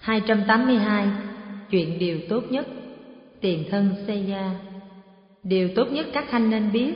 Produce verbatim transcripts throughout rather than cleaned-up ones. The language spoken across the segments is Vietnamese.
hai trăm tám mươi hai. Chuyện điều tốt nhất. Tiền thân Seya. Điều tốt nhất các khanh nên biết.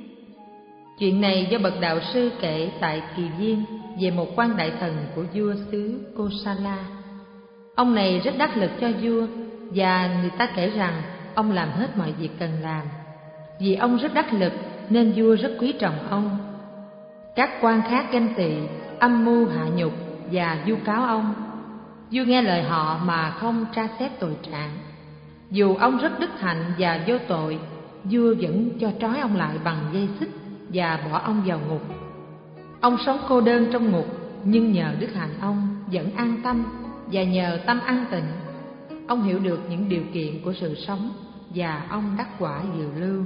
Chuyện này do bậc đạo sư kể tại Kỳ Viên về một quan đại thần của vua xứ Kosala. Ông này rất đắc lực cho vua, và người ta kể rằng ông làm hết mọi việc cần làm. Vì ông rất đắc lực nên vua rất quý trọng ông. Các quan khác ganh tị, âm mưu hạ nhục và vu cáo ông. Vua nghe lời họ mà không tra xét tội trạng. Dù ông rất đức hạnh và vô tội, vua vẫn cho trói ông lại bằng dây xích và bỏ ông vào ngục. Ông sống cô đơn trong ngục, nhưng nhờ đức hạnh ông vẫn an tâm, và nhờ tâm an tịnh, ông hiểu được những điều kiện của sự sống, và ông đắc quả diệu lưu.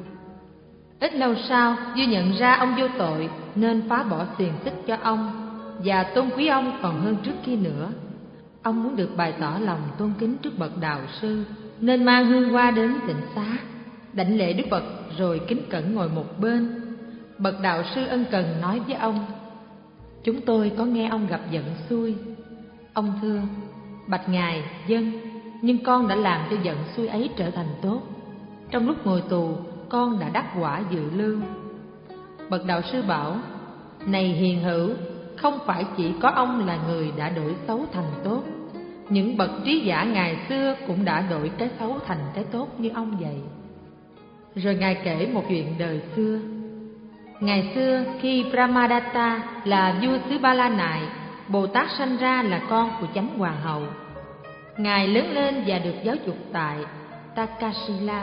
Ít lâu sau, vua nhận ra ông vô tội nên phá bỏ xiềng xích cho ông, và tôn quý ông còn hơn trước kia nữa. Ông muốn được bày tỏ lòng tôn kính trước bậc đạo sư, nên mang hương hoa đến tịnh xá, đảnh lễ Đức Phật rồi kính cẩn ngồi một bên. Bậc đạo sư ân cần nói với ông: "Chúng tôi có nghe ông gặp giận xui." Ông thưa: "Bạch ngài, vâng, nhưng con đã làm cho giận xui ấy trở thành tốt. Trong lúc ngồi tù, con đã đắc quả dự lưu." Bậc đạo sư bảo: "Này hiền hữu, không phải chỉ có ông là người đã đổi xấu thành tốt. Những bậc trí giả ngày xưa cũng đã đổi cái xấu thành cái tốt như ông vậy." Rồi ngài kể một chuyện đời xưa. Ngày xưa, khi Brahmadatta là vua xứ Ba La Nại, Bồ Tát sanh ra là con của chánh hoàng hậu. Ngài lớn lên và được giáo dục tại Takasila.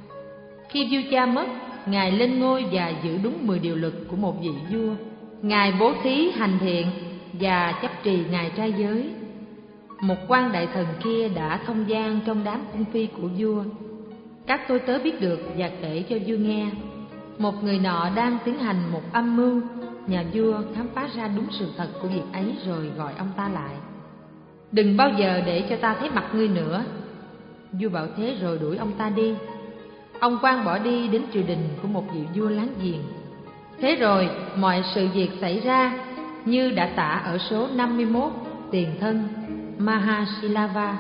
Khi vua cha mất, ngài lên ngôi và giữ đúng mười điều luật của một vị vua. Ngài bố thí hành thiện và chấp trì ngài trai giới. Một quan đại thần kia đã thông gian trong đám cung phi của vua. Các tôi tớ biết được và kể cho vua nghe. Một người nọ đang tiến hành một âm mưu. Nhà vua khám phá ra đúng sự thật của việc ấy rồi gọi ông ta lại. "Đừng bao giờ để cho ta thấy mặt ngươi nữa." Vua bảo thế rồi đuổi ông ta đi. Ông quan bỏ đi đến triều đình của một vị vua láng giềng. Thế rồi mọi sự việc xảy ra như đã tả ở số năm mươi mốt, tiền thân Mahasilava.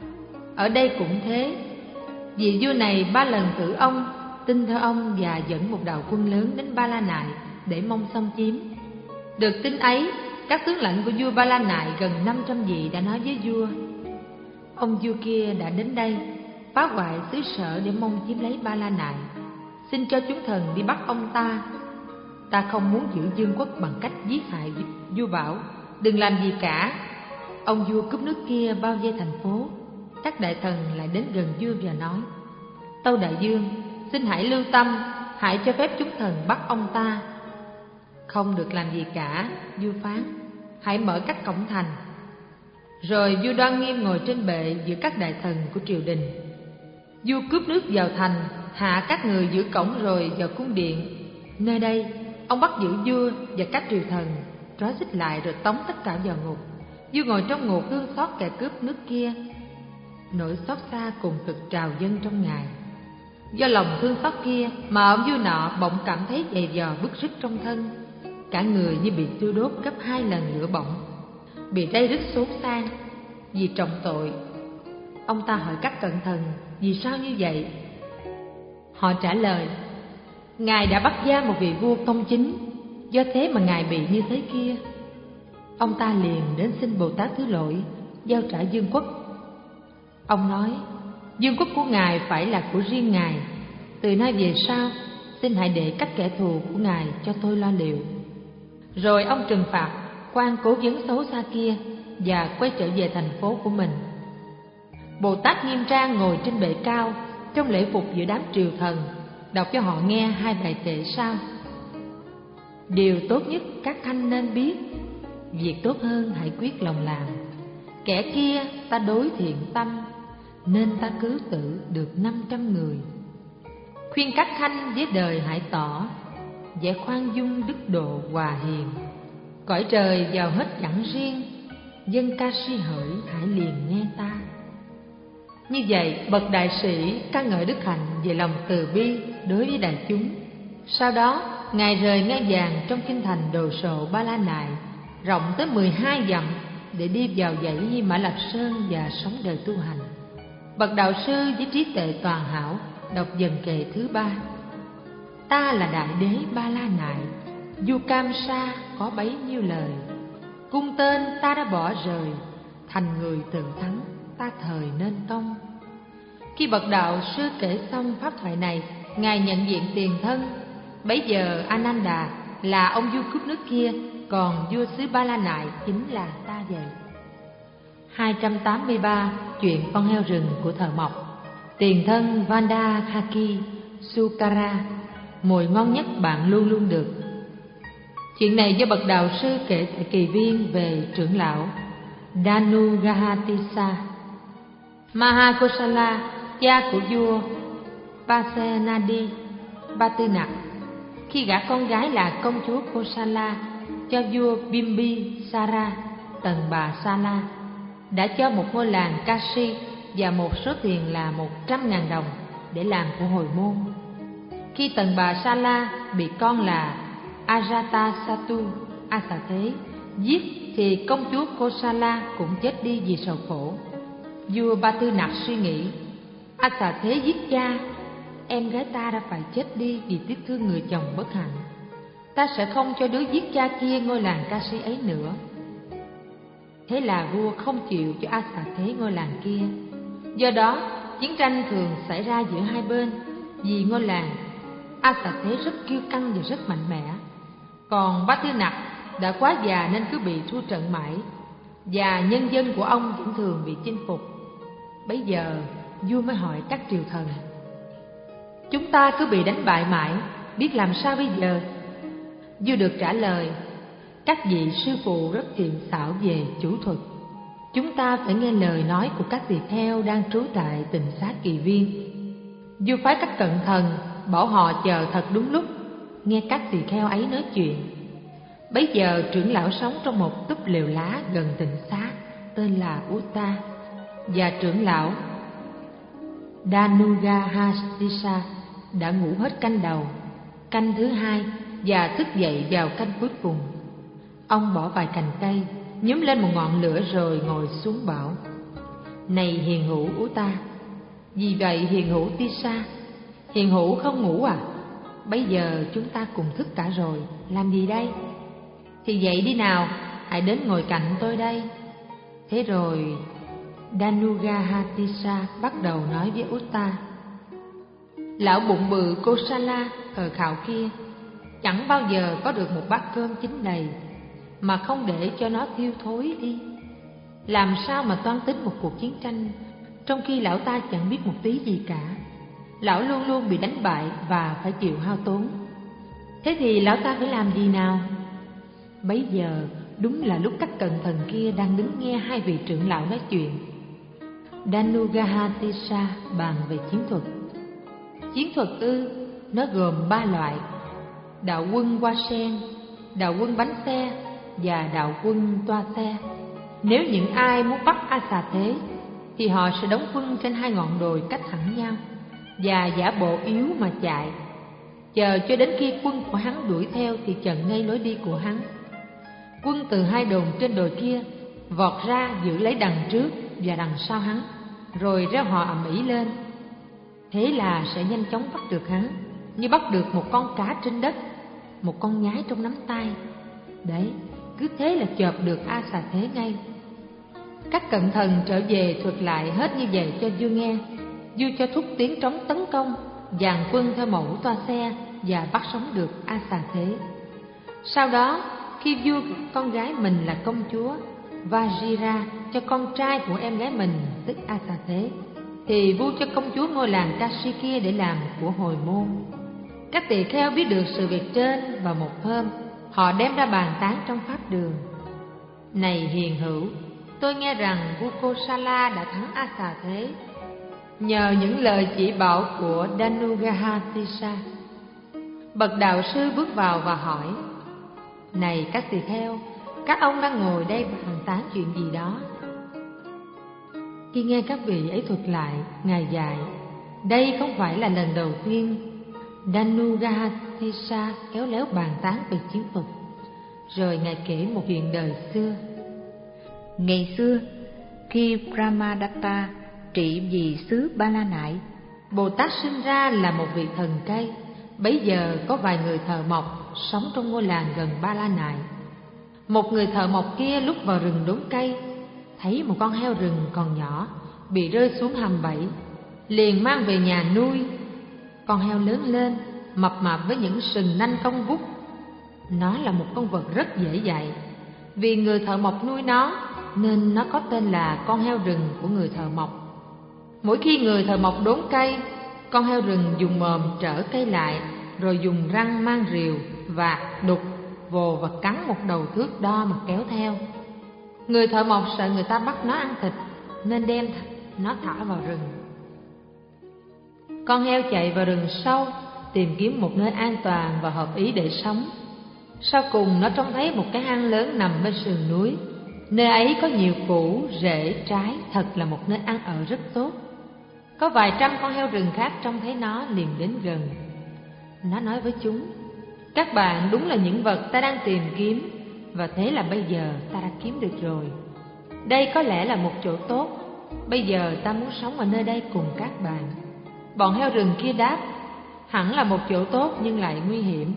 Ở đây cũng thế. Vị vua này ba lần thử ông, tin theo ông và dẫn một đạo quân lớn đến Ba La Nại để mong xâm chiếm. Được tin ấy, các tướng lãnh của vua Ba La Nại gần năm trăm vị đã nói với vua: "Ông vua kia đã đến đây, phá hoại xứ sở để mong chiếm lấy Ba La Nại. Xin cho chúng thần đi bắt ông ta. Ta không muốn giữ vương quốc bằng cách giết hại." Vua bảo: "Đừng làm gì cả." Ông vua cướp nước kia bao vây thành phố. Các đại thần lại đến gần vua và nói: "Tâu đại vương, xin hãy lưu tâm, hãy cho phép chúng thần bắt ông ta." "Không được làm gì cả," vua phán, "hãy mở các cổng thành." Rồi vua đoan nghiêm ngồi trên bệ giữa các đại thần của triều đình. Vua cướp nước vào thành, hạ các người giữ cổng rồi vào cung điện. Nơi đây, ông bắt giữ vua và các triều thần, trói xích lại rồi tống tất cả vào ngục. Vua ngồi trong ngục thương xót kẻ cướp nước kia. Nỗi xót xa cùng cực trào dâng trong ngài. Do lòng thương xót kia mà ông vua nọ bỗng cảm thấy dày dò bứt rứt trong thân. Cả người như bị thiêu đốt gấp hai lần lửa bỏng, bị rây rứt xốn xang vì trọng tội. Ông ta hỏi các cận thần: "Vì sao như vậy?" Họ trả lời: "Ngài đã bắt giam một vị vua công chính, do thế mà ngài bị như thế kia." Ông ta liền đến xin Bồ Tát thứ lỗi, giao trả vương quốc. Ông nói: "Vương quốc của ngài phải là của riêng ngài. Từ nay về sau, xin hãy để các kẻ thù của ngài cho tôi lo liệu." Rồi ông trừng phạt quan cố vấn xấu xa kia và quay trở về thành phố của mình. Bồ Tát nghiêm trang ngồi trên bệ cao trong lễ phục giữa đám triều thần, đọc cho họ nghe hai bài kệ sau: "Điều tốt nhất các khanh nên biết, việc tốt hơn hãy quyết lòng làm. Kẻ kia ta đối thiện tâm, nên ta cứ tử được năm trăm người. Khuyên các khanh với đời hãy tỏ, vẻ khoan dung đức độ hòa hiền. Cõi trời giàu hết chẳng riêng, dân ca si hỡi hãy liền nghe ta." Như vậy, bậc đại sĩ ca ngợi đức hạnh về lòng từ bi đối với đại chúng. Sau đó, ngài rời ngai vàng trong kinh thành đồ sộ Ba La Nại, rộng tới mười hai dặm, để đi vào dãy Mã Lạp Sơn và sống đời tu hành. Bậc đạo sư với trí tuệ toàn hảo đọc dần kệ thứ ba. Ta là đại đế Ba La Nại, vua Cam Sa có bấy nhiêu lời. Cung tên ta đã bỏ rời, thành người tự thắng, ta thời nên tông. Khi bậc đạo sư kể xong pháp thoại này, ngài nhận diện tiền thân. Bấy giờ Ananda là ông vua cướp nước kia, còn vua xứ Ba La Nại chính là ta vậy. hai trăm tám mươi ba. Chuyện con heo rừng của thợ mộc. Tiền thân Vandakaki Sukara, mồi ngon nhất bạn luôn luôn được. Chuyện này do bậc đạo sư kể tại kỳ viên về trưởng lão Danugahatisa. Mahakosala, cha của vua Pasenadi Ba Tư Nặc, khi gả con gái là công chúa Kosala cho vua Bimbisara Tần Bà Sala, đã cho một ngôi làng Kashi và một số tiền là một trăm ngàn đồng để làm của hồi môn. Khi Tần Bà Sala bị con là Ajatasattu Asa Thế giết, thì công chúa Kosala cũng chết đi vì sầu khổ. Vua Ba Tư Nặc suy nghĩ, Asa Thế giết cha, em gái ta đã phải chết đi vì tiếc thương người chồng bất hạnh. Ta sẽ không cho đứa giết cha kia ngôi làng Kashi ấy nữa. Thế là vua không chịu cho Asa Thế ngôi làng kia. Do đó chiến tranh thường xảy ra giữa hai bên. Vì ngôi làng, Asa Thế rất kiêu căng và rất mạnh mẽ. Còn Ba Tư Nặc đã quá già nên cứ bị thua trận mãi, và nhân dân của ông vẫn thường bị chinh phục. Bấy giờ vua mới hỏi các triều thần, chúng ta cứ bị đánh bại mãi, biết làm sao bây giờ? Vua được trả lời, các vị sư phụ rất thiện xảo về chủ thuật. Chúng ta phải nghe lời nói của các tỳ kheo đang trú tại Tịnh Xá Kỳ Viên. Vua phái các cận thần bảo họ chờ thật đúng lúc, nghe các tỳ kheo ấy nói chuyện. Bấy giờ trưởng lão sống trong một túp lều lá gần Tịnh Xá, tên là Utta, và trưởng lão Danugahastisa đã ngủ hết canh đầu, canh thứ hai và thức dậy vào canh cuối cùng. Ông bỏ vài cành cây, nhúm lên một ngọn lửa rồi ngồi xuống bảo, này hiền hữu Utta. Vì vậy hiền hữu Tisa, hiền hữu không ngủ à? Bây giờ chúng ta cùng thức cả rồi, làm gì đây? Thì dậy đi nào, hãy đến ngồi cạnh tôi đây. Thế rồi Danugahatisa bắt đầu nói với Utta, lão bụng bự Kosala khờ khạo kia chẳng bao giờ có được một bát cơm chín đầy mà không để cho nó thiêu thối đi. Làm sao mà toan tính một cuộc chiến tranh trong khi lão ta chẳng biết một tí gì cả? Lão luôn luôn bị đánh bại và phải chịu hao tốn. Thế thì lão ta phải làm gì nào? Bấy giờ đúng là lúc các cận thần kia đang đứng nghe hai vị trưởng lão nói chuyện. Danugahatisa bàn về chiến thuật. Chiến thuật ư? Nó gồm ba loại: đạo quân hoa sen, đạo quân bánh xe và đạo quân toa xe. Nếu những ai muốn bắt Asa Thế thì họ sẽ đóng quân trên hai ngọn đồi cách hẳn nhau và giả bộ yếu mà chạy, chờ cho đến khi quân của hắn đuổi theo thì chặn ngay lối đi của hắn. Quân từ hai đồn trên đồi kia vọt ra giữ lấy đằng trước và đằng sau hắn, rồi reo hò ầm ĩ lên. Thế là sẽ nhanh chóng bắt được hắn, như bắt được một con cá trên đất, một con nhái trong nắm tay. Đấy, cứ thế là chộp được Asa Thế ngay. Các cận thần trở về thuật lại hết như vậy cho vua nghe. Vua cho thúc tiếng trống tấn công, dàn quân theo mẫu toa xe và bắt sống được Asa Thế. Sau đó, khi vua con gái mình là công chúa Vajira cho con trai của em gái mình tức Asa Thế, thì vua cho công chúa ngôi làng Kashi kia để làm của hồi môn. Các tỳ kheo biết được sự việc trên, và một hôm họ đem ra bàn tán trong pháp đường. Này hiền hữu, tôi nghe rằng vua Kosala đã thắng Asa Thế nhờ những lời chỉ bảo của Danugahatisa. Bậc đạo sư bước vào và hỏi, này các tỳ kheo, các ông đang ngồi đây bàn tán chuyện gì đó? Khi nghe các vị ấy thuật lại, ngài dạy, đây không phải là lần đầu tiên Danugahatisa khéo léo bàn tán về chiến thuật. Rồi ngài kể một chuyện đời xưa. Ngày xưa, khi Brahmadatta trị vì xứ Ba La Nại, Bồ Tát sinh ra là một vị thần cây. Bấy giờ có vài người thợ mộc sống trong ngôi làng gần Ba La Nại. Một người thợ mộc kia lúc vào rừng đốn cây, thấy một con heo rừng còn nhỏ bị rơi xuống hầm bẫy, liền mang về nhà nuôi. Con heo lớn lên, mập mạp với những sừng nanh cong vút. Nó là một con vật rất dễ dạy. Vì người thợ mộc nuôi nó nên nó có tên là con heo rừng của người thợ mộc. Mỗi khi người thợ mộc đốn cây, con heo rừng dùng mồm trở cây lại, rồi dùng răng mang rìu và đục, vồ và cắn một đầu thước đo mà kéo theo. Người thợ mộc sợ người ta bắt nó ăn thịt nên đem nó thả vào rừng. Con heo chạy vào rừng sâu, tìm kiếm một nơi an toàn và hợp ý để sống. Sau cùng nó trông thấy một cái hang lớn nằm bên sườn núi. Nơi ấy có nhiều củ, rễ, trái, thật là một nơi ăn ở rất tốt. Có vài trăm con heo rừng khác trông thấy nó liền đến gần. Nó nói với chúng: các bạn đúng là những vật ta đang tìm kiếm, và thế là bây giờ ta đã kiếm được rồi. Đây có lẽ là một chỗ tốt. Bây giờ ta muốn sống ở nơi đây cùng các bạn. Bọn heo rừng kia đáp: hẳn là một chỗ tốt nhưng lại nguy hiểm.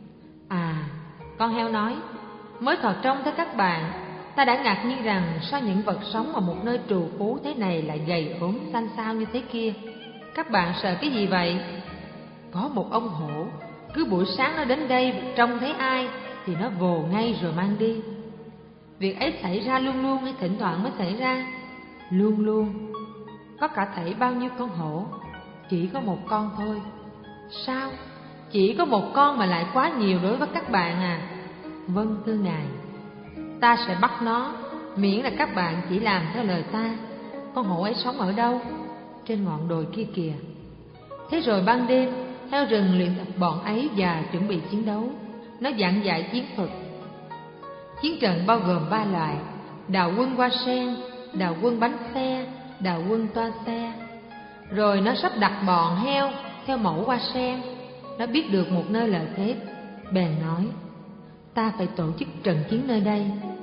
À, con heo nói: mới thoạt trông thấy các bạn, ta đã ngạc nhiên rằng sao những vật sống ở một nơi trù phú thế này lại gầy ốm xanh xao như thế kia. Các bạn sợ cái gì vậy? Có một ông hổ, cứ buổi sáng nó đến đây trông thấy ai thì nó vồ ngay rồi mang đi. Việc ấy xảy ra luôn luôn hay thỉnh thoảng mới xảy ra? Luôn luôn. Có cả thảy bao nhiêu con hổ? Chỉ có một con thôi. Sao? Chỉ có một con mà lại quá nhiều đối với các bạn à? Vâng thưa ngài, ta sẽ bắt nó, miễn là các bạn chỉ làm theo lời ta. Con hổ ấy sống ở đâu? Trên ngọn đồi kia kìa. Thế rồi ban đêm, heo rừng luyện tập bọn ấy và chuẩn bị chiến đấu. Nó giảng dạy chiến thuật. Chiến trận bao gồm ba loại: đào quân hoa sen, đào quân bánh xe, đào quân toa xe. Rồi nó sắp đặt bọn heo theo mẫu hoa sen. Nó biết được một nơi lợi thế, bèn nói: ta phải tổ chức trận chiến nơi đây.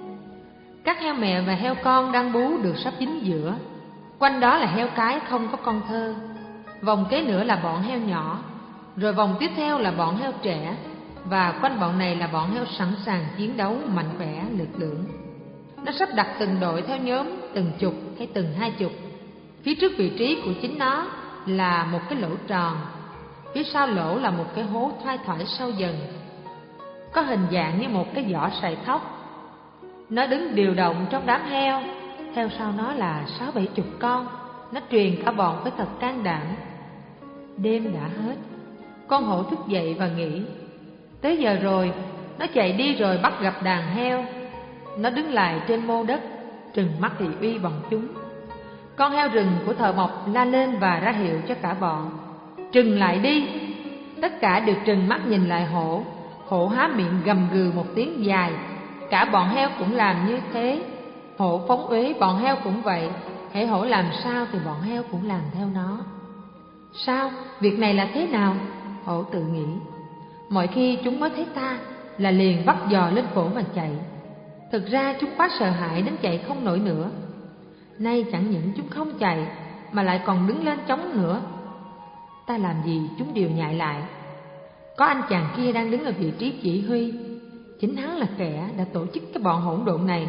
Các heo mẹ và heo con đang bú được sắp dính giữa. Quanh đó là heo cái không có con thơ. Vòng kế nữa là bọn heo nhỏ. Rồi vòng tiếp theo là bọn heo trẻ. Và quanh bọn này là bọn heo sẵn sàng chiến đấu, mạnh khỏe, lực lưỡng. Nó sắp đặt từng đội theo nhóm, từng chục hay từng hai chục. Phía trước vị trí của chính nó là một cái lỗ tròn. Phía sau lỗ là một cái hố thoai thoải sâu dần, có hình dạng như một cái giỏ sậy thóc. Nó đứng điều động trong đám heo. Theo sau nó là sáu bảy chục con. Nó truyền cả bọn với thật can đảm. Đêm đã hết. Con hổ thức dậy và nghĩ: tới giờ rồi. Nó chạy đi rồi bắt gặp đàn heo. Nó đứng lại trên mô đất, trừng mắt thị uy bọn chúng. Con heo rừng của thợ mộc la lên và ra hiệu cho cả bọn: trừng lại đi. Tất cả đều trừng mắt nhìn lại hổ. Hổ há miệng gầm gừ một tiếng dài. Cả bọn heo cũng làm như thế. Hổ phóng uế, bọn heo cũng vậy. Hễ hổ làm sao thì bọn heo cũng làm theo nó. Sao? Việc này là thế nào? Hổ tự nghĩ. Mọi khi chúng mới thấy ta là liền bắt giò lên cổ mà chạy. Thực ra chúng quá sợ hãi đến chạy không nổi nữa. Nay chẳng những chúng không chạy mà lại còn đứng lên chống nữa. Ta làm gì chúng đều nhại lại. Có anh chàng kia đang đứng ở vị trí chỉ huy. Chính hắn là kẻ đã tổ chức cái bọn hỗn độn này.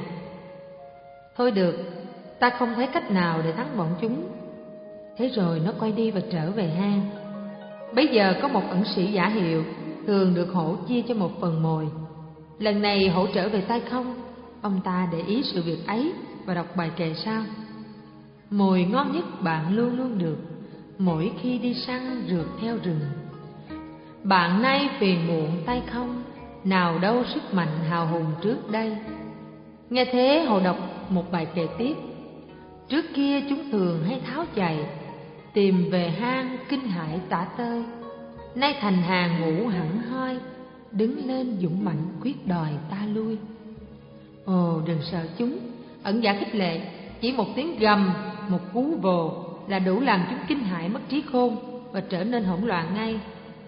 Thôi được, ta không thấy cách nào để thắng bọn chúng. Thế rồi nó quay đi và trở về hang. Bây giờ có một ẩn sĩ giả hiệu, thường được hổ chia cho một phần mồi. Lần này hổ trở về tay không. Ông ta để ý sự việc ấy và đọc bài kệ sau: mồi ngon nhất bạn luôn luôn được, mỗi khi đi săn rượt theo rừng. Bạn nay phiền muộn tay không, nào đâu sức mạnh hào hùng trước đây. Nghe thế hổ đọc một bài kệ tiếp: trước kia chúng thường hay tháo chạy, tìm về hang kinh hãi tả tơi. Nay thành hàng ngủ hẳn hoi, đứng lên dũng mạnh quyết đòi ta lui. Ồ, đừng sợ chúng. Ẩn giả khích lệ, chỉ một tiếng gầm, một cú vồ là đủ làm chúng kinh hãi mất trí khôn và trở nên hỗn loạn ngay.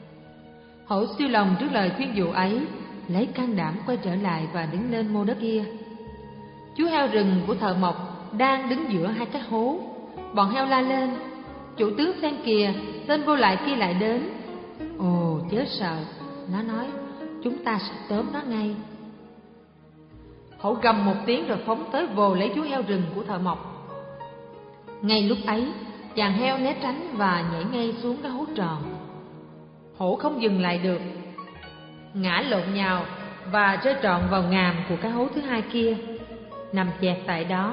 Hổ siêu lòng trước lời khuyên dụ ấy, lấy can đảm quay trở lại và đứng lên mô đất kia. Chú heo rừng của thợ mộc đang đứng giữa hai cái hố. Bọn heo la lên: "Chủ tướng xem kìa, tên vô lại kia lại đến." "Ồ, chớ sợ," nó nói, "chúng ta sẽ tóm nó ngay." Hổ gầm một tiếng rồi phóng tới vồ lấy chú heo rừng của thợ mộc. Ngay lúc ấy, chàng heo né tránh và nhảy ngay xuống cái hố tròn. Hổ không dừng lại được, ngã lộn nhào và rơi trọn vào ngàm của cái hố thứ hai kia, nằm chẹt tại đó.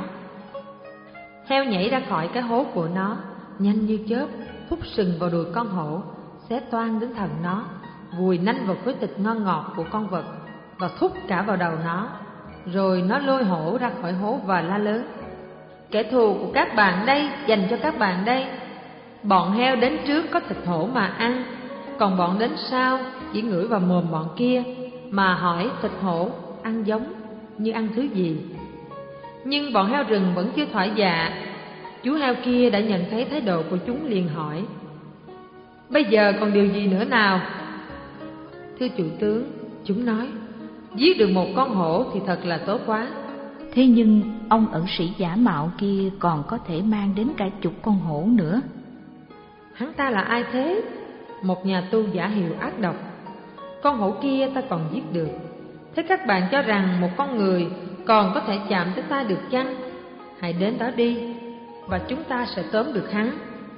Heo nhảy ra khỏi cái hố của nó, nhanh như chớp, hút sừng vào đùi con hổ, xé toang đến thần nó, vùi nanh vào khối thịt ngon ngọt của con vật và thúc cả vào đầu nó. Rồi nó lôi hổ ra khỏi hố và la lớn: "Kẻ thù của các bạn đây, dành cho các bạn đây. Bọn heo đến trước có thịt hổ mà ăn, còn bọn đến sau chỉ ngửi vào mồm bọn kia mà hỏi thịt hổ ăn giống như ăn thứ gì." Nhưng bọn heo rừng vẫn chưa thỏa dạ. Chú heo kia đã nhận thấy thái độ của chúng, liền hỏi: "Bây giờ còn điều gì nữa nào?" "Thưa chủ tướng," chúng nói, "giết được một con hổ thì thật là tốt quá." Thế nhưng ông ẩn sĩ giả mạo kia còn có thể mang đến cả chục con hổ nữa. "Hắn ta là ai thế?" "Một nhà tu giả hiệu ác độc. Con hổ kia ta còn giết được. Thế các bạn cho rằng một con người còn có thể chạm tới ta được chăng? Hãy đến đó đi, và chúng ta sẽ tóm được hắn."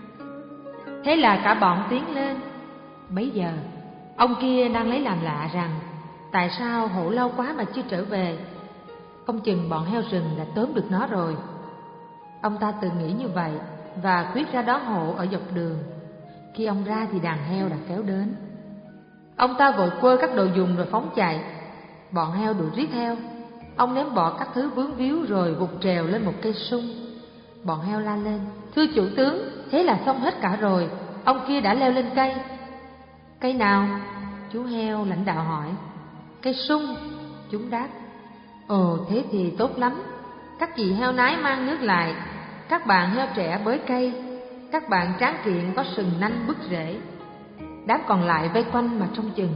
Thế là cả bọn tiến lên. Bấy giờ ông kia đang lấy làm lạ rằng tại sao hổ lâu quá mà chưa trở về. Không chừng bọn heo rừng đã tóm được nó rồi. Ông ta tự nghĩ như vậy và quyết ra đón hổ ở dọc đường. Khi ông ra thì đàn heo đã kéo đến. Ông ta vội quơ các đồ dùng rồi phóng chạy. Bọn heo đuổi riết theo. Ông ném bỏ các thứ vướng víu rồi vụt trèo lên một cây sung. Bọn heo la lên: "Thưa chủ tướng, thế là xong hết cả rồi. Ông kia đã leo lên cây." "Cây nào?" chú heo lãnh đạo hỏi. "Cây sung," chúng đáp. "Ồ, thế thì tốt lắm. Các chị heo nái mang nước lại, các bạn heo trẻ bới cây, các bạn tráng kiện có sừng nanh bứt rễ." Đám còn lại vây quanh mà trông chừng.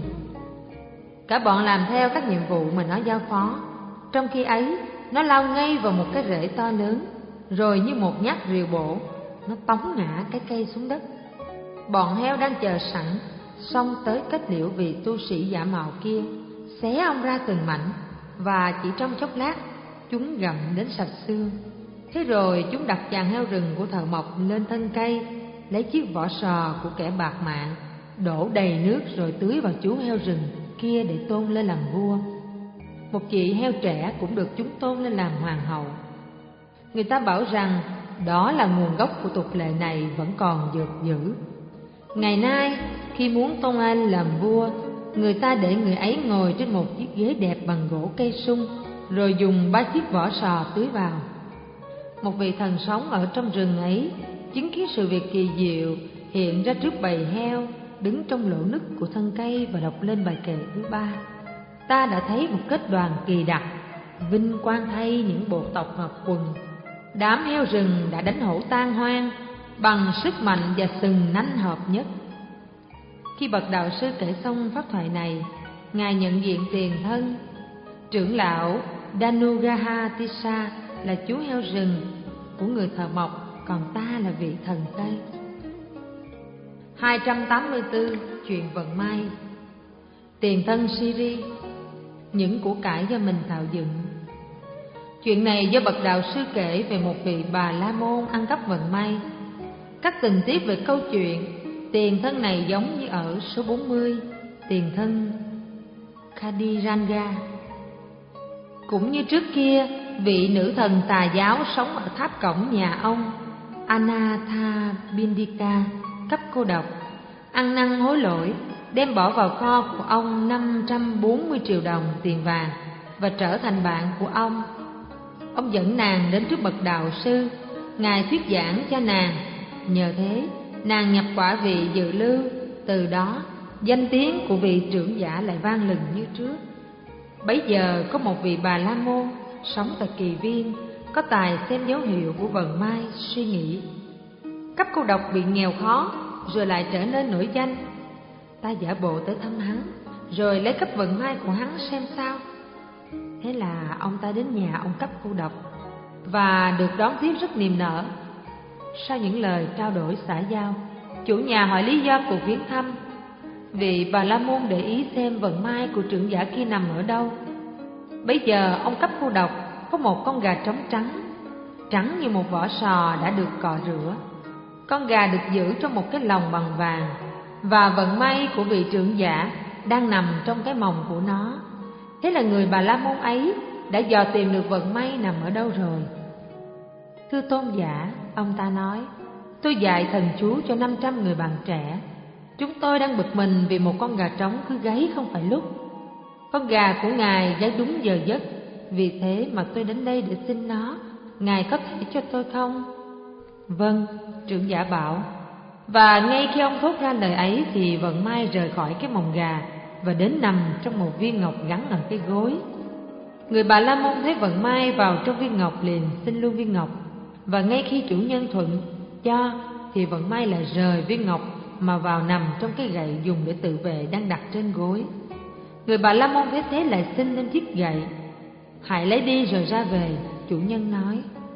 Cả bọn làm theo các nhiệm vụ mà nó giao phó. Trong khi ấy, nó lao ngay vào một cái rễ to lớn, rồi như một nhát rìu bổ, nó tống ngã cái cây xuống đất. Bọn heo đang chờ sẵn, xông tới kết liễu vị tu sĩ giả mạo kia, xé ông ra từng mảnh, và chỉ trong chốc lát chúng gặm đến sạch xương. Thế rồi chúng đặt chàng heo rừng của thợ mộc lên thân cây, lấy chiếc vỏ sò của kẻ bạc mạng, đổ đầy nước rồi tưới vào chú heo rừng kia để tôn lên làm vua. Một chị heo trẻ cũng được chúng tôn lên làm hoàng hậu. Người ta bảo rằng đó là nguồn gốc của tục lệ này vẫn còn dược dữ. Ngày nay, khi muốn tôn ai làm vua, người ta để người ấy ngồi trên một chiếc ghế đẹp bằng gỗ cây sung, rồi dùng ba chiếc vỏ sò tưới vào. Một vị thần sống ở trong rừng ấy chứng kiến sự việc kỳ diệu, hiện ra trước bầy heo, đứng trong lỗ nứt của thân cây và đọc lên bài kệ thứ ba: "Ta đã thấy một kết đoàn kỳ đặc, vinh quang thay những bộ tộc hợp quần. Đám heo rừng đã đánh hổ tan hoang bằng sức mạnh và sừng nanh hợp nhất." Khi bậc đạo sư kể xong pháp thoại này, ngài nhận diện tiền thân. Trưởng lão Danugaha Tissa là chú heo rừng của người thợ mộc, còn ta là vị thần Tây. hai trăm tám mươi tư. Chuyện vận may. Tiền thân Siri, những của cải do mình tạo dựng. Chuyện này do bậc đạo sư kể về một vị Bà La Môn ăn cắp vận may. Các tình tiết về câu chuyện tiền thân này giống như ở số bốn mươi, tiền thân Khadiranga. Cũng như trước kia, vị nữ thần tà giáo sống ở tháp cổng nhà ông Anathabindika cấp cô độc, ăn năn hối lỗi, đem bỏ vào kho của ông năm trăm bốn mươi triệu đồng tiền vàng và trở thành bạn của ông. Ông dẫn nàng đến trước bậc đạo sư, ngài thuyết giảng cho nàng. Nhờ thế, nàng nhập quả vị dự lưu. Từ đó, danh tiếng của vị trưởng giả lại vang lừng như trước. Bấy giờ có một vị Bà La Môn sống tại Kỳ Viên, có tài xem dấu hiệu của vận may, suy nghĩ: cấp cô độc bị nghèo khó rồi lại trở nên nổi danh. Ta giả bộ tới thăm hắn, rồi lấy cấp vận may của hắn xem sao. Thế là ông ta đến nhà ông cấp cô độc, và được đón tiếp rất niềm nở. Sau những lời trao đổi xã giao, chủ nhà hỏi lý do cuộc viếng thăm. Vị Bà La Môn để ý xem vận may của trưởng giả kia nằm ở đâu. Bấy giờ ông cấp cô độc có một con gà trống trắng, trắng như một vỏ sò đã được cọ rửa. Con gà được giữ trong một cái lồng bằng vàng, và vận may của vị trưởng giả đang nằm trong cái mồng của nó. Thế là người Bà La Môn ấy đã dò tìm được vận may nằm ở đâu rồi. Thưa tôn giả, ông ta nói, tôi dạy thần chú cho năm trăm người bạn trẻ. Chúng tôi đang bực mình vì một con gà trống cứ gáy không phải lúc. Con gà của ngài gáy đúng giờ giấc, vì thế mà tôi đến đây để xin nó. Ngài có thể cho tôi không? Vâng, trưởng giả bảo. Và ngay khi ông thốt ra lời ấy thì vận may rời khỏi cái mồng gà và đến nằm trong một viên ngọc gắn ở cái gối. Người Bà La Môn thấy vận may vào trong viên ngọc liền xin luôn viên ngọc. Và ngay khi chủ nhân thuận cho thì vận may lại rời viên ngọc mà vào nằm trong cái gậy dùng để tự vệ đang đặt trên gối. Người Bà La Môn thấy thế lại xin thêm chiếc gậy. Hãy lấy đi rồi ra về, chủ nhân nói.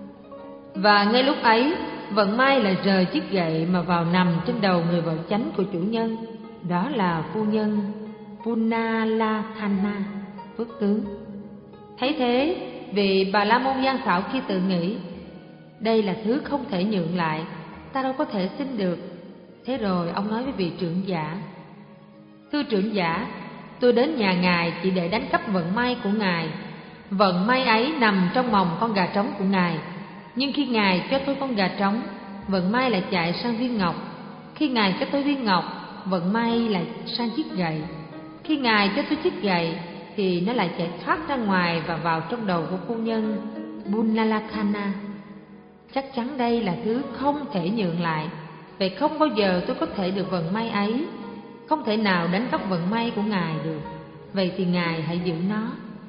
Và ngay lúc ấy, vận may lại rời chiếc gậy mà vào nằm trên đầu người vợ chánh của chủ nhân. Đó là phu nhân Punalathana, phước tướng. Thấy thế, vị Bà La Môn gian xảo kia tự nghĩ, đây là thứ không thể nhượng lại, ta đâu có thể xin được. Thế rồi ông nói với vị trưởng giả, thưa trưởng giả, tôi đến nhà ngài chỉ để đánh cắp vận may của ngài. Vận may ấy nằm trong mồng con gà trống của ngài. Nhưng khi ngài cho tôi con gà trống, vận may lại chạy sang viên ngọc. Khi ngài cho tôi viên ngọc, vận may lại sang chiếc gậy. Khi ngài cho tôi chiếc gậy thì nó lại chạy thoát ra ngoài và vào trong đầu của phu nhân Punalakhana. Chắc chắn đây là thứ không thể nhượng lại. Vậy không bao giờ tôi có thể được vận may ấy. Không thể nào đánh cắp vận may của ngài được. Vậy thì ngài hãy giữ nó.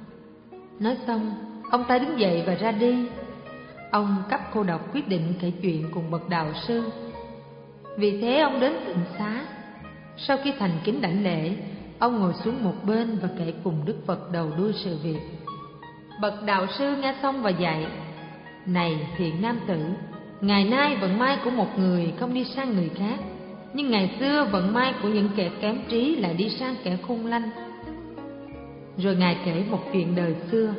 Nói xong, ông ta đứng dậy và ra đi. Ông cấp cô độc quyết định kể chuyện cùng bậc đạo sư. Vì thế ông đến tịnh xá. Sau khi thành kính đảnh lễ, ông ngồi xuống một bên và kể cùng Đức Phật đầu đuôi sự việc. Bậc đạo sư nghe xong và dạy, này thiện nam tử, ngày nay vận may của một người không đi sang người khác, nhưng ngày xưa vận may của những kẻ kém trí lại đi sang kẻ khôn lanh. Rồi ngài kể một chuyện đời xưa.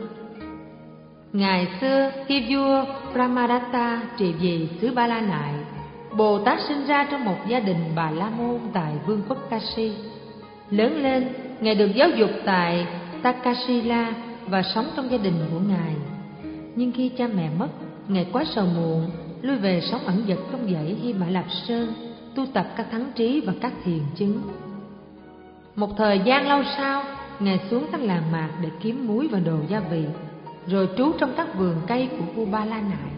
Ngày xưa khi vua Brahmadatta trị vì xứ Ba La Nại, Bồ Tát sinh ra trong một gia đình Bà La Môn tại vương quốc Kashi. Lớn lên, ngài được giáo dục tại Takasila và sống trong gia đình của ngài. Nhưng khi cha mẹ mất, ngài quá sầu muộn, lui về sống ẩn dật trong dãy Hy Mã Lạp Sơn, tu tập các thắng trí và các thiền chứng. Một thời gian lâu sau, ngài xuống các làng mạc để kiếm muối và đồ gia vị, rồi trú trong các vườn cây của vua Ba La Nại.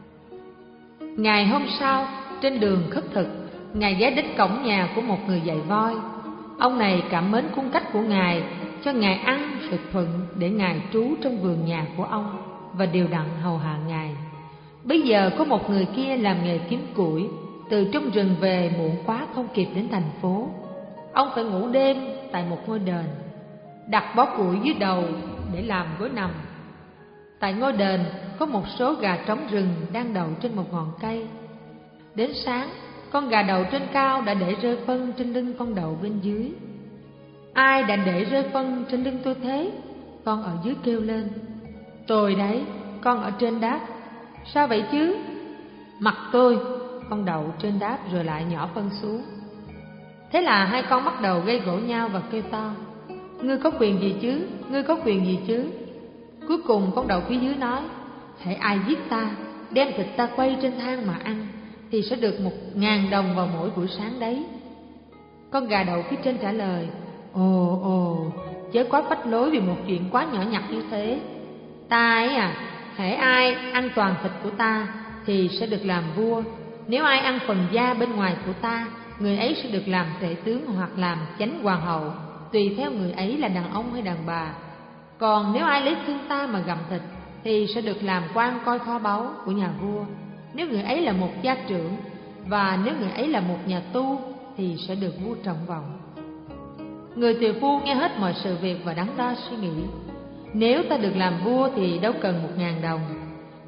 Ngày hôm sau, trên đường khất thực, ngài ghé đến cổng nhà của một người dạy voi. Ông này cảm mến cung cách của ngài, cho ngài ăn rồi thuận để ngài trú trong vườn nhà của ông và điều đặn hầu hạ ngài. Bây giờ có một người kia làm nghề kiếm củi, từ trong rừng về muộn quá không kịp đến thành phố. Ông phải ngủ đêm tại một ngôi đền, đặt bó củi dưới đầu để làm gối nằm. Tại ngôi đền có một số gà trống rừng đang đậu trên một ngọn cây. Đến sáng, con gà đậu trên cao đã để rơi phân trên lưng con đậu bên dưới. Ai đã để rơi phân trên lưng tôi thế? Con ở dưới kêu lên. Tôi đấy, con ở trên đáp. Sao vậy chứ? Mặt tôi, con đậu trên đáp rồi lại nhỏ phân xuống. Thế là hai con bắt đầu gây gổ nhau và kêu to. Ngươi có quyền gì chứ? Ngươi có quyền gì chứ? Cuối cùng con đậu phía dưới nói, hễ ai giết ta, đem thịt ta quay trên than mà ăn, thì sẽ được một ngàn đồng vào mỗi buổi sáng đấy. Con gà đậu phía trên trả lời, ồ ồ, chớ quá phách lối vì một chuyện quá nhỏ nhặt như thế. Ta ấy à, hễ ai ăn toàn thịt của ta thì sẽ được làm vua. Nếu ai ăn phần da bên ngoài của ta, người ấy sẽ được làm tể tướng hoặc làm chánh hoàng hậu, tùy theo người ấy là đàn ông hay đàn bà. Còn nếu ai lấy xương ta mà gặm thịt thì sẽ được làm quan coi kho báu của nhà vua. Nếu người ấy là một gia trưởng, và nếu người ấy là một nhà tu thì sẽ được vua trọng vọng. Người tiều phu nghe hết mọi sự việc và đắn đo suy nghĩ. Nếu ta được làm vua thì đâu cần một ngàn đồng.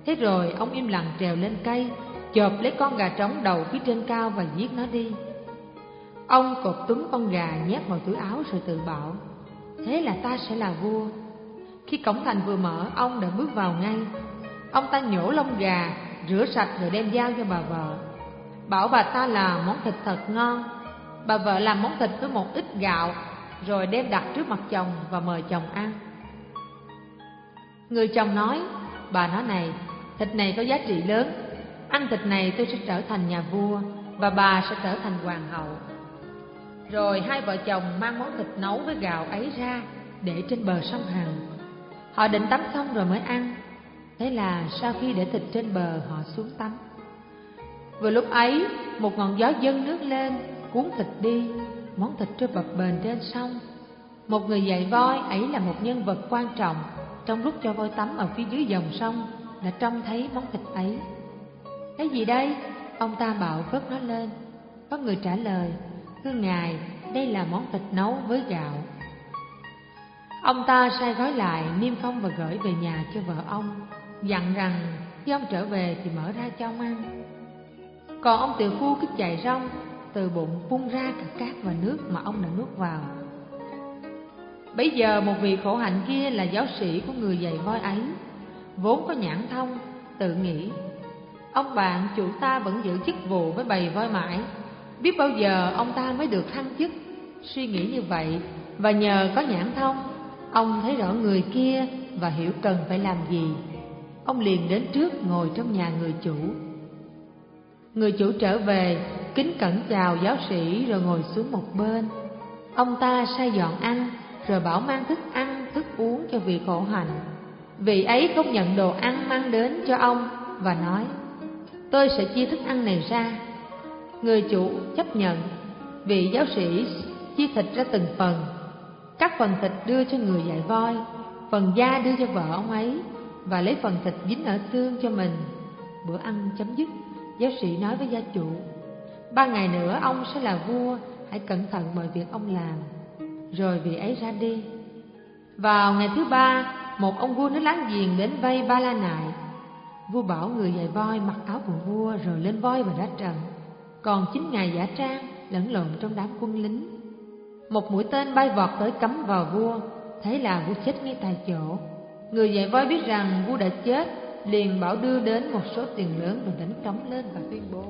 Thế rồi ông im lặng trèo lên cây, chộp lấy con gà trống đầu phía trên cao và giết nó đi. Ông cột túm con gà nhét vào túi áo rồi tự bảo: thế là ta sẽ là vua. Khi cổng thành vừa mở, ông đã bước vào ngay. Ông ta nhổ lông gà, rửa sạch rồi đem giao cho bà vợ, bảo bà ta làm món thịt thật ngon. Bà vợ làm món thịt với một ít gạo, rồi đem đặt trước mặt chồng và mời chồng ăn. Người chồng nói: bà nói này, thịt này có giá trị lớn. Ăn thịt này tôi sẽ trở thành nhà vua, và bà sẽ trở thành hoàng hậu. Rồi hai vợ chồng mang món thịt nấu với gạo ấy ra, để trên bờ sông Hằng. Họ định tắm xong rồi mới ăn. Thế là sau khi để thịt trên bờ, họ xuống tắm. Vừa lúc ấy, một ngọn gió dâng nước lên, cuốn thịt đi. Món thịt trôi bập bềnh trên sông. Một người dạy voi, ấy là một nhân vật quan trọng, trong lúc cho voi tắm ở phía dưới dòng sông, đã trông thấy món thịt ấy. Cái gì đây? Ông ta bảo vớt nó lên. Có người trả lời: thưa ngài, đây là món thịt nấu với gạo. Ông ta sai gói lại, niêm phong và gửi về nhà cho vợ ông, dặn rằng khi ông trở về thì mở ra cho ông ăn. Còn ông tiểu phu cứ chạy rong, từ bụng phun ra cả cát và nước mà ông đã nuốt vào. Bấy giờ một vị khổ hạnh kia là giáo sĩ của người dạy voi ấy, vốn có nhãn thông, tự nghĩ: ông bạn chủ ta vẫn giữ chức vụ với bầy voi mãi, biết bao giờ ông ta mới được thăng chức. Suy nghĩ như vậy, và nhờ có nhãn thông, ông thấy rõ người kia và hiểu cần phải làm gì. Ông liền đến trước ngồi trong nhà người chủ. Người chủ trở về, kính cẩn chào giáo sĩ rồi ngồi xuống một bên. Ông ta sai dọn ăn, rồi bảo mang thức ăn, thức uống cho vị khổ hạnh. Vị ấy không nhận đồ ăn mang đến cho ông và nói: tôi sẽ chia thức ăn này ra. Người chủ chấp nhận. Vị giáo sĩ chia thịt ra từng phần. Các phần thịt đưa cho người dạy voi, phần da đưa cho vợ ông ấy, và lấy phần thịt dính ở xương cho mình. Bữa ăn chấm dứt, giáo sĩ nói với gia chủ: ba ngày nữa ông sẽ là vua, hãy cẩn thận mọi việc ông làm. Rồi vị ấy ra đi. Vào ngày thứ ba, một ông vua nước láng giềng đến vây Ba La Nại. Vua bảo người dạy voi mặc áo của vua rồi lên voi và ra trận. Còn chính ngài giả trang, lẫn lộn trong đám quân lính. Một mũi tên bay vọt tới cắm vào vua, thế là vua chết ngay tại chỗ. Người dạy voi biết rằng vua đã chết, liền bảo đưa đến một số tiền lớn rồi đánh trống lên và tuyên bố: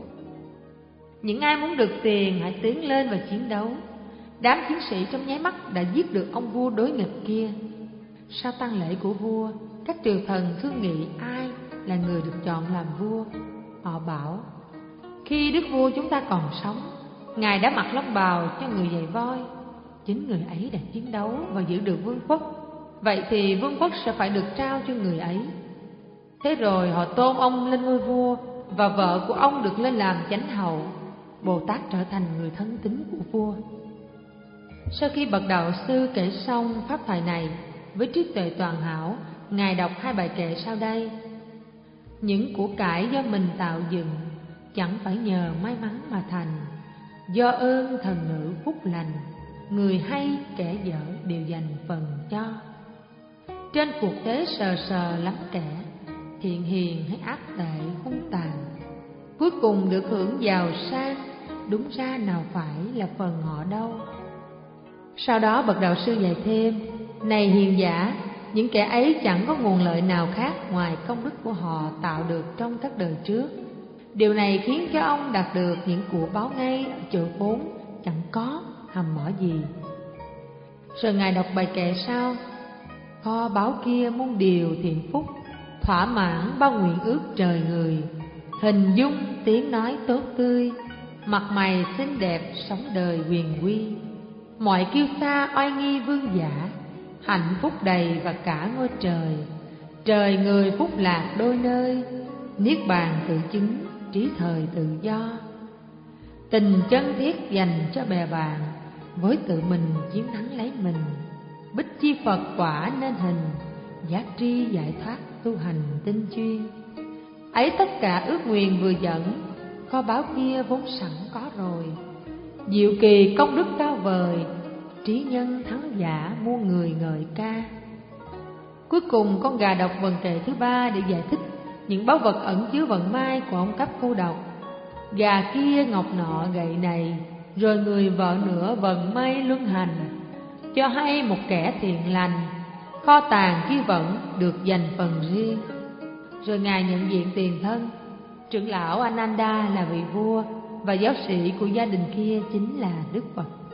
những ai muốn được tiền hãy tiến lên và chiến đấu. Đám chiến sĩ trong nháy mắt đã giết được ông vua đối nghịch kia. Sau tang lễ của vua, các triều thần thương nghị ai là người được chọn làm vua. Họ bảo: khi đức vua chúng ta còn sống, ngài đã mặc long bào cho người dạy voi. Chính người ấy đã chiến đấu và giữ được vương quốc, vậy thì vương quốc sẽ phải được trao cho người ấy. Thế rồi họ tôn ông lên ngôi vua, và vợ của ông được lên làm chánh hậu. Bồ Tát trở thành người thân tín của vua. Sau khi bậc đạo sư kể xong pháp thoại này, với trí tuệ toàn hảo, ngài đọc hai bài kệ sau đây. Những của cải do mình tạo dựng, chẳng phải nhờ may mắn mà thành. Do ơn thần nữ phúc lành, người hay kẻ dở đều dành phần cho. Trên cuộc thế sờ sờ lắm kẻ, thiện hiền hay ác tệ hung tàn, cuối cùng được hưởng giàu sang, đúng ra nào phải là phần họ đâu. Sau đó bậc đạo sư dạy thêm: này hiền giả, những kẻ ấy chẳng có nguồn lợi nào khác ngoài công đức của họ tạo được trong các đời trước. Điều này khiến cho ông đạt được những của báo ngay ở chỗ vốn chẳng có hầm mỏ gì. Rồi ngài đọc bài kệ sau: kho báu kia muôn điều thiện phúc, thỏa mãn bao nguyện ước trời người. Hình dung tiếng nói tốt tươi, mặt mày xinh đẹp sống đời quyền quy. Mọi kiêu sa oai nghi vương giả, hạnh phúc đầy và cả ngôi trời. Trời người phúc lạc đôi nơi, niết bàn tự chứng trí thời tự do. Tình chân thiết dành cho bè bạn, với tự mình chiến thắng lấy mình. Bích chi Phật quả nên hình, giác tri giải thoát tu hành tinh chuyên. Ấy tất cả ước nguyện vừa dẫn, kho báu kia vốn sẵn có rồi. Diệu kỳ công đức cao vời, trí nhân thắng giả muôn người ngợi ca. Cuối cùng con gà đọc vần kệ thứ ba để giải thích những báu vật ẩn chứa vận may của ông cấp cô độc. Gà kia ngọc nọ gậy này, rồi người vợ nữa vận may luân hành. Cho hay một kẻ thiện lành, kho tàng kia vẫn được dành phần riêng. Rồi Ngài nhận diện tiền thân. Trưởng lão Ananda là vị vua, và giáo sĩ của gia đình kia chính là Đức Phật.